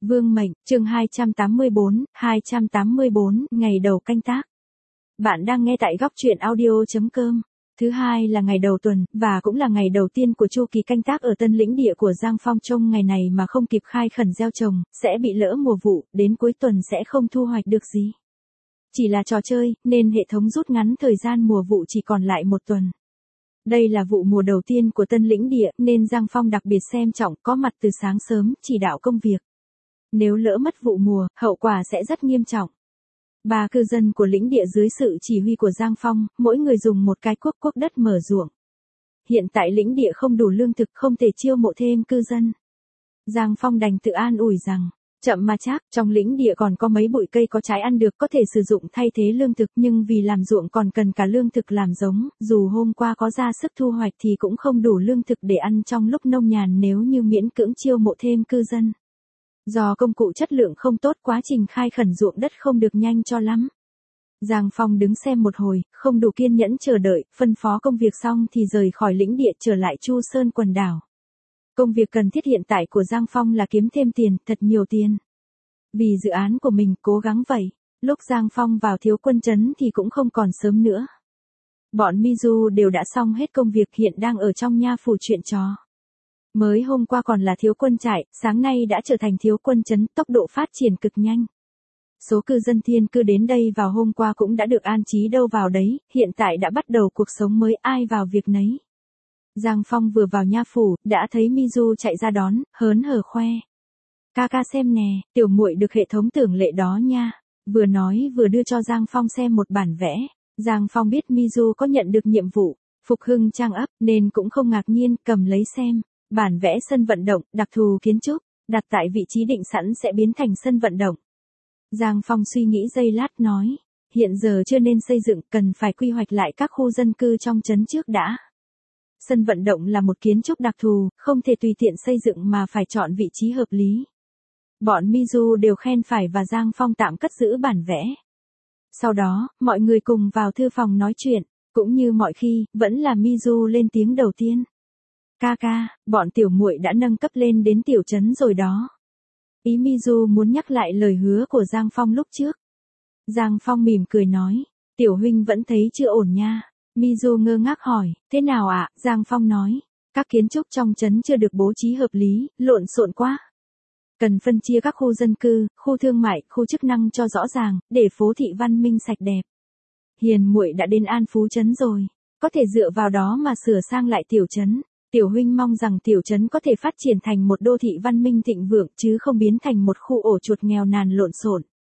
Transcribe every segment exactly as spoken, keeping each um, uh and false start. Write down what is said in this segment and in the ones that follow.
Vương mệnh, chương hai trăm tám mươi bốn, hai trăm tám mươi bốn, ngày đầu canh tác. Bạn đang nghe tại góc truyện audio chấm com. Thứ hai là ngày đầu tuần, và cũng là ngày đầu tiên của chu kỳ canh tác ở Tân Lĩnh Địa của Giang Phong. Trong ngày này mà không kịp khai khẩn gieo trồng, sẽ bị lỡ mùa vụ, đến cuối tuần sẽ không thu hoạch được gì. Chỉ là trò chơi, nên hệ thống rút ngắn thời gian mùa vụ chỉ còn lại một tuần. Đây là vụ mùa đầu tiên của Tân Lĩnh Địa, nên Giang Phong đặc biệt xem trọng, có mặt từ sáng sớm, chỉ đạo công việc. Nếu lỡ mất vụ mùa, hậu quả sẽ rất nghiêm trọng. Ba cư dân của lĩnh địa dưới sự chỉ huy của Giang Phong, mỗi người dùng một cái cuốc cuốc đất mở ruộng. Hiện tại lĩnh địa không đủ lương thực, không thể chiêu mộ thêm cư dân. Giang Phong đành tự an ủi rằng, chậm mà chắc, trong lĩnh địa còn có mấy bụi cây có trái ăn được, có thể sử dụng thay thế lương thực, nhưng vì làm ruộng còn cần cả lương thực làm giống, dù hôm qua có ra sức thu hoạch thì cũng không đủ lương thực để ăn trong lúc nông nhàn nếu như miễn cưỡng chiêu mộ thêm cư dân. Do công cụ chất lượng không tốt, quá trình khai khẩn ruộng đất không được nhanh cho lắm. Giang Phong đứng xem một hồi, không đủ kiên nhẫn chờ đợi, phân phó công việc xong thì rời khỏi lĩnh địa trở lại Chu Sơn quần đảo. Công việc cần thiết hiện tại của Giang Phong là kiếm thêm tiền, thật nhiều tiền. Vì dự án của mình, cố gắng vậy. Lúc Giang Phong vào thiếu quân trấn thì cũng không còn sớm nữa. Bọn Mizu đều đã xong hết công việc, hiện đang ở trong nha phủ chuyện trò. Mới hôm qua còn là thiếu quân trại, sáng nay đã trở thành thiếu quân trấn, tốc độ phát triển cực nhanh. Số cư dân thiên cư đến đây vào hôm qua cũng đã được an trí đâu vào đấy, hiện tại đã bắt đầu cuộc sống mới, ai vào việc nấy. Giang Phong vừa vào nha phủ, đã thấy Mizu chạy ra đón, hớn hở khoe. Ca ca xem nè, tiểu muội được hệ thống tưởng lệ đó nha. Vừa nói vừa đưa cho Giang Phong xem một bản vẽ. Giang Phong biết Mizu có nhận được nhiệm vụ phục hưng trang ấp, nên cũng không ngạc nhiên, cầm lấy xem. Bản vẽ sân vận động, đặc thù kiến trúc, đặt tại vị trí định sẵn sẽ biến thành sân vận động. Giang Phong suy nghĩ giây lát nói, hiện giờ chưa nên xây dựng, cần phải quy hoạch lại các khu dân cư trong trấn trước đã. Sân vận động là một kiến trúc đặc thù, không thể tùy tiện xây dựng mà phải chọn vị trí hợp lý. Bọn Mizu đều khen phải và Giang Phong tạm cất giữ bản vẽ. Sau đó, mọi người cùng vào thư phòng nói chuyện, cũng như mọi khi, vẫn là Mizu lên tiếng đầu tiên. Ca ca, bọn tiểu muội đã nâng cấp lên đến tiểu trấn rồi đó. Ý Mizu muốn nhắc lại lời hứa của Giang Phong lúc trước. Giang Phong mỉm cười nói, tiểu huynh vẫn thấy chưa ổn nha. Mizu ngơ ngác hỏi, thế nào ạ? Giang Phong nói, các kiến trúc trong trấn chưa được bố trí hợp lý, lộn xộn quá. Cần phân chia các khu dân cư, khu thương mại, khu chức năng cho rõ ràng, để phố thị văn minh sạch đẹp. Hiền muội đã đến An Phú trấn rồi, có thể dựa vào đó mà sửa sang lại tiểu trấn. Tiểu huynh mong rằng tiểu trấn có thể phát triển thành một đô thị văn minh thịnh vượng, chứ không biến thành một khu ổ chuột nghèo nàn lộn xộn.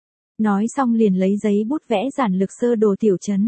Nói xong liền lấy giấy bút vẽ giản lược sơ đồ tiểu trấn.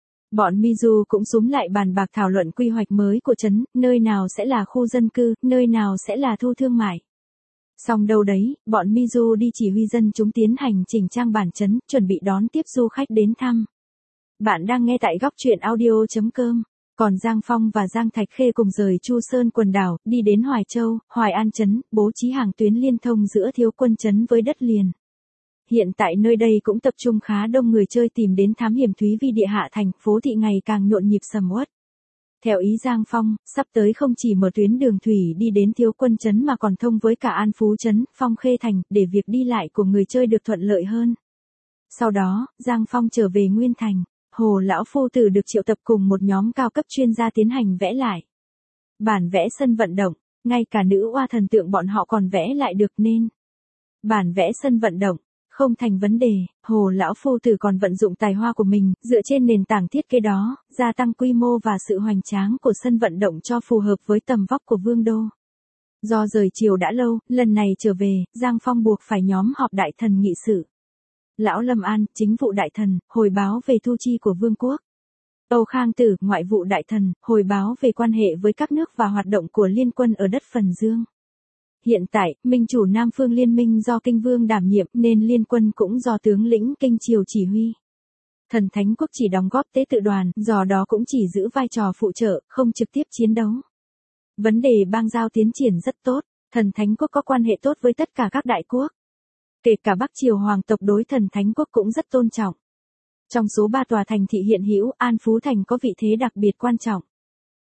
Bọn Mizu cũng xúm lại bàn bạc thảo luận quy hoạch mới của trấn, nơi nào sẽ là khu dân cư, nơi nào sẽ là thu thương mại. Xong đâu đấy, bọn Mizu đi chỉ huy dân chúng tiến hành chỉnh trang bản trấn, chuẩn bị đón tiếp du khách đến thăm. Bạn đang nghe tại góc truyện audio chấm com. Còn Giang Phong và Giang Thạch Khê cùng rời Chu Sơn quần đảo, đi đến Hoài Châu, Hoài An trấn, bố trí hàng tuyến liên thông giữa thiếu quân trấn với đất liền. Hiện tại nơi đây cũng tập trung khá đông người chơi tìm đến thám hiểm thúy vì địa hạ thành, phố thị ngày càng nhộn nhịp sầm uất. Theo ý Giang Phong, sắp tới không chỉ mở tuyến đường thủy đi đến thiếu quân trấn mà còn thông với cả An Phú trấn, Phong Khê thành, để việc đi lại của người chơi được thuận lợi hơn. Sau đó, Giang Phong trở về Nguyên Thành. Hồ lão phu tử được triệu tập cùng một nhóm cao cấp chuyên gia tiến hành vẽ lại. Bản vẽ sân vận động, ngay cả nữ oa thần tượng bọn họ còn vẽ lại được nên. Bản vẽ sân vận động, không thành vấn đề, hồ lão phu tử còn vận dụng tài hoa của mình, dựa trên nền tảng thiết kế đó, gia tăng quy mô và sự hoành tráng của sân vận động cho phù hợp với tầm vóc của vương đô. Do rời chiều đã lâu, lần này trở về, Giang Phong buộc phải nhóm họp đại thần nghị sự. Lão Lâm An, chính vụ đại thần, hồi báo về thu chi của vương quốc. Âu Khang Tử, ngoại vụ đại thần, hồi báo về quan hệ với các nước và hoạt động của liên quân ở đất Phần Dương. Hiện tại, minh chủ Nam Phương Liên minh do Kinh Vương đảm nhiệm nên liên quân cũng do tướng lĩnh Kinh Triều chỉ huy. Thần Thánh Quốc chỉ đóng góp tế tự đoàn, do đó cũng chỉ giữ vai trò phụ trợ, không trực tiếp chiến đấu. Vấn đề bang giao tiến triển rất tốt, Thần Thánh Quốc có quan hệ tốt với tất cả các đại quốc. Kể cả Bắc Triều hoàng tộc đối Thần Thánh Quốc cũng rất tôn trọng. Trong số ba tòa thành thị hiện hữu, An Phú thành có vị thế đặc biệt quan trọng.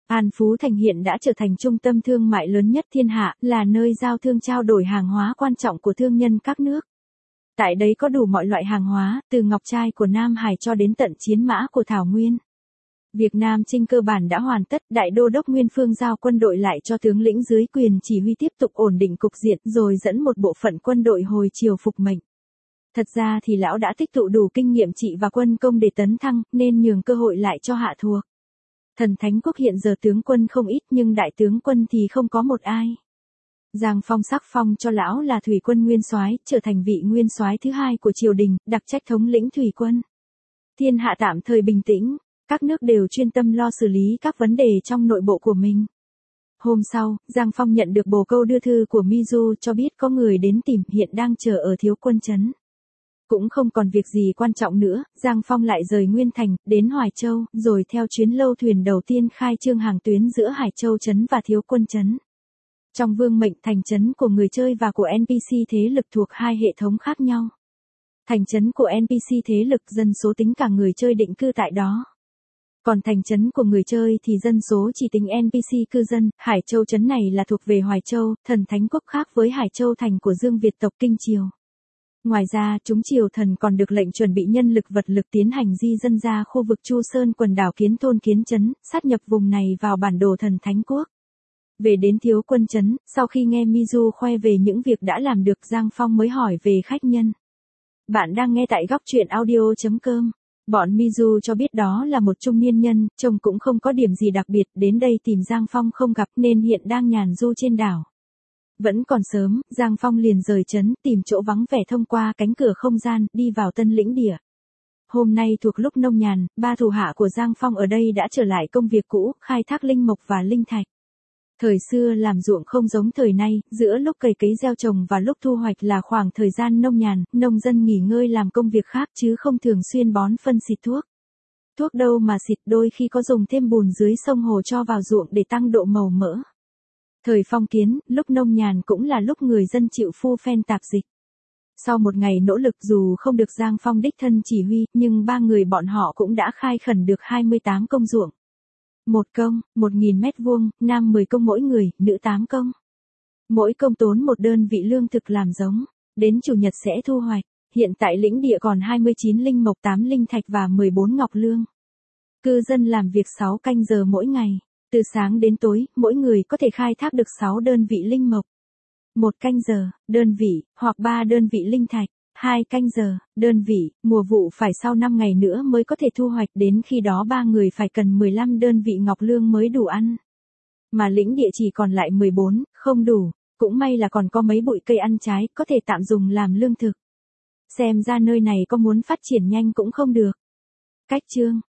An Phú Thành hiện đã trở thành trung tâm thương mại lớn nhất thiên hạ, là nơi giao thương trao đổi hàng hóa quan trọng của thương nhân các nước. Tại đấy có đủ mọi loại hàng hóa, từ ngọc trai của Nam Hải cho đến tận chiến mã của Thảo Nguyên. Việc Nam Chinh cơ bản đã hoàn tất, Đại Đô đốc Nguyên Phương giao quân đội lại cho tướng lĩnh dưới quyền chỉ huy tiếp tục ổn định cục diện rồi dẫn một bộ phận quân đội hồi chiều phục mệnh. Thật ra thì lão đã tích tụ đủ kinh nghiệm trị và quân công để tấn thăng, nên nhường cơ hội lại cho hạ thuộc. Thần Thánh Quốc hiện giờ tướng quân không ít nhưng đại tướng quân thì không có một ai. Giang Phong sắc phong cho lão là thủy quân nguyên soái, trở thành vị nguyên soái thứ hai của triều đình, đặc trách thống lĩnh thủy quân. Thiên hạ tạm thời bình tĩnh, các nước đều chuyên tâm lo xử lý các vấn đề trong nội bộ của mình. Hôm sau, Giang Phong nhận được bồ câu đưa thư của Mizu cho biết có người đến tìm, hiện đang chờ ở Thiếu Quân Trấn. Cũng không còn việc gì quan trọng nữa, Giang Phong lại rời Nguyên Thành, đến Hoài Châu, rồi theo chuyến lâu thuyền đầu tiên khai trương hàng tuyến giữa Hải Châu Trấn và Thiếu Quân Trấn. Trong vương mệnh thành trấn của người chơi và của en pê xê thế lực thuộc hai hệ thống khác nhau. Thành trấn của en pê xê thế lực dân số tính cả người chơi định cư tại đó. Còn thành trấn của người chơi thì dân số chỉ tính en pê xê cư dân. Hải Châu Trấn này là thuộc về Hoài Châu, thần thánh quốc khác với Hải Châu thành của Dương Việt tộc Kinh Triều. Ngoài ra, chúng triều thần còn được lệnh chuẩn bị nhân lực vật lực tiến hành di dân ra khu vực Chu Sơn quần đảo Kiến Thôn Kiến Trấn, sát nhập vùng này vào bản đồ thần thánh quốc. Về đến Thiếu Quân Trấn, sau khi nghe Mizu khoe về những việc đã làm được, Giang Phong mới hỏi về khách nhân. Bạn đang nghe tại góc truyện audio chấm com. Bọn Mizu cho biết đó là một trung niên nhân, trông cũng không có điểm gì đặc biệt, đến đây tìm Giang Phong không gặp nên hiện đang nhàn du trên đảo. Vẫn còn sớm, Giang Phong liền rời trấn, tìm chỗ vắng vẻ thông qua cánh cửa không gian, đi vào Tân Lĩnh Địa. Hôm nay thuộc lúc nông nhàn, ba thủ hạ của Giang Phong ở đây đã trở lại công việc cũ, khai thác linh mộc và linh thạch. Thời xưa làm ruộng không giống thời nay, giữa lúc cày cấy gieo trồng và lúc thu hoạch là khoảng thời gian nông nhàn, nông dân nghỉ ngơi làm công việc khác chứ không thường xuyên bón phân xịt thuốc. Thuốc đâu mà xịt, đôi khi có dùng thêm bùn dưới sông hồ cho vào ruộng để tăng độ màu mỡ. Thời phong kiến, lúc nông nhàn cũng là lúc người dân chịu phu phen tạp dịch. Sau một ngày nỗ lực dù không được Giang Phong đích thân chỉ huy, nhưng ba người bọn họ cũng đã khai khẩn được hai mươi tám công ruộng. Một công, một nghìn mét vuông, nam mười công mỗi người, nữ tám công. Mỗi công tốn một đơn vị lương thực làm giống, đến chủ nhật sẽ thu hoạch. Hiện tại lĩnh địa còn hai mươi chín linh mộc, tám linh thạch và mười bốn ngọc lương. Cư dân làm việc sáu canh giờ mỗi ngày. Từ sáng đến tối, mỗi người có thể khai thác được sáu đơn vị linh mộc. Một canh giờ, đơn vị, hoặc ba đơn vị linh thạch. Hai canh giờ, đơn vị, mùa vụ phải sau năm ngày nữa mới có thể thu hoạch, đến khi đó ba người phải cần mười lăm đơn vị ngọc lương mới đủ ăn. Mà lĩnh địa chỉ còn lại mười bốn, không đủ, cũng may là còn có mấy bụi cây ăn trái, có thể tạm dùng làm lương thực. Xem ra nơi này có muốn phát triển nhanh cũng không được. Cách chương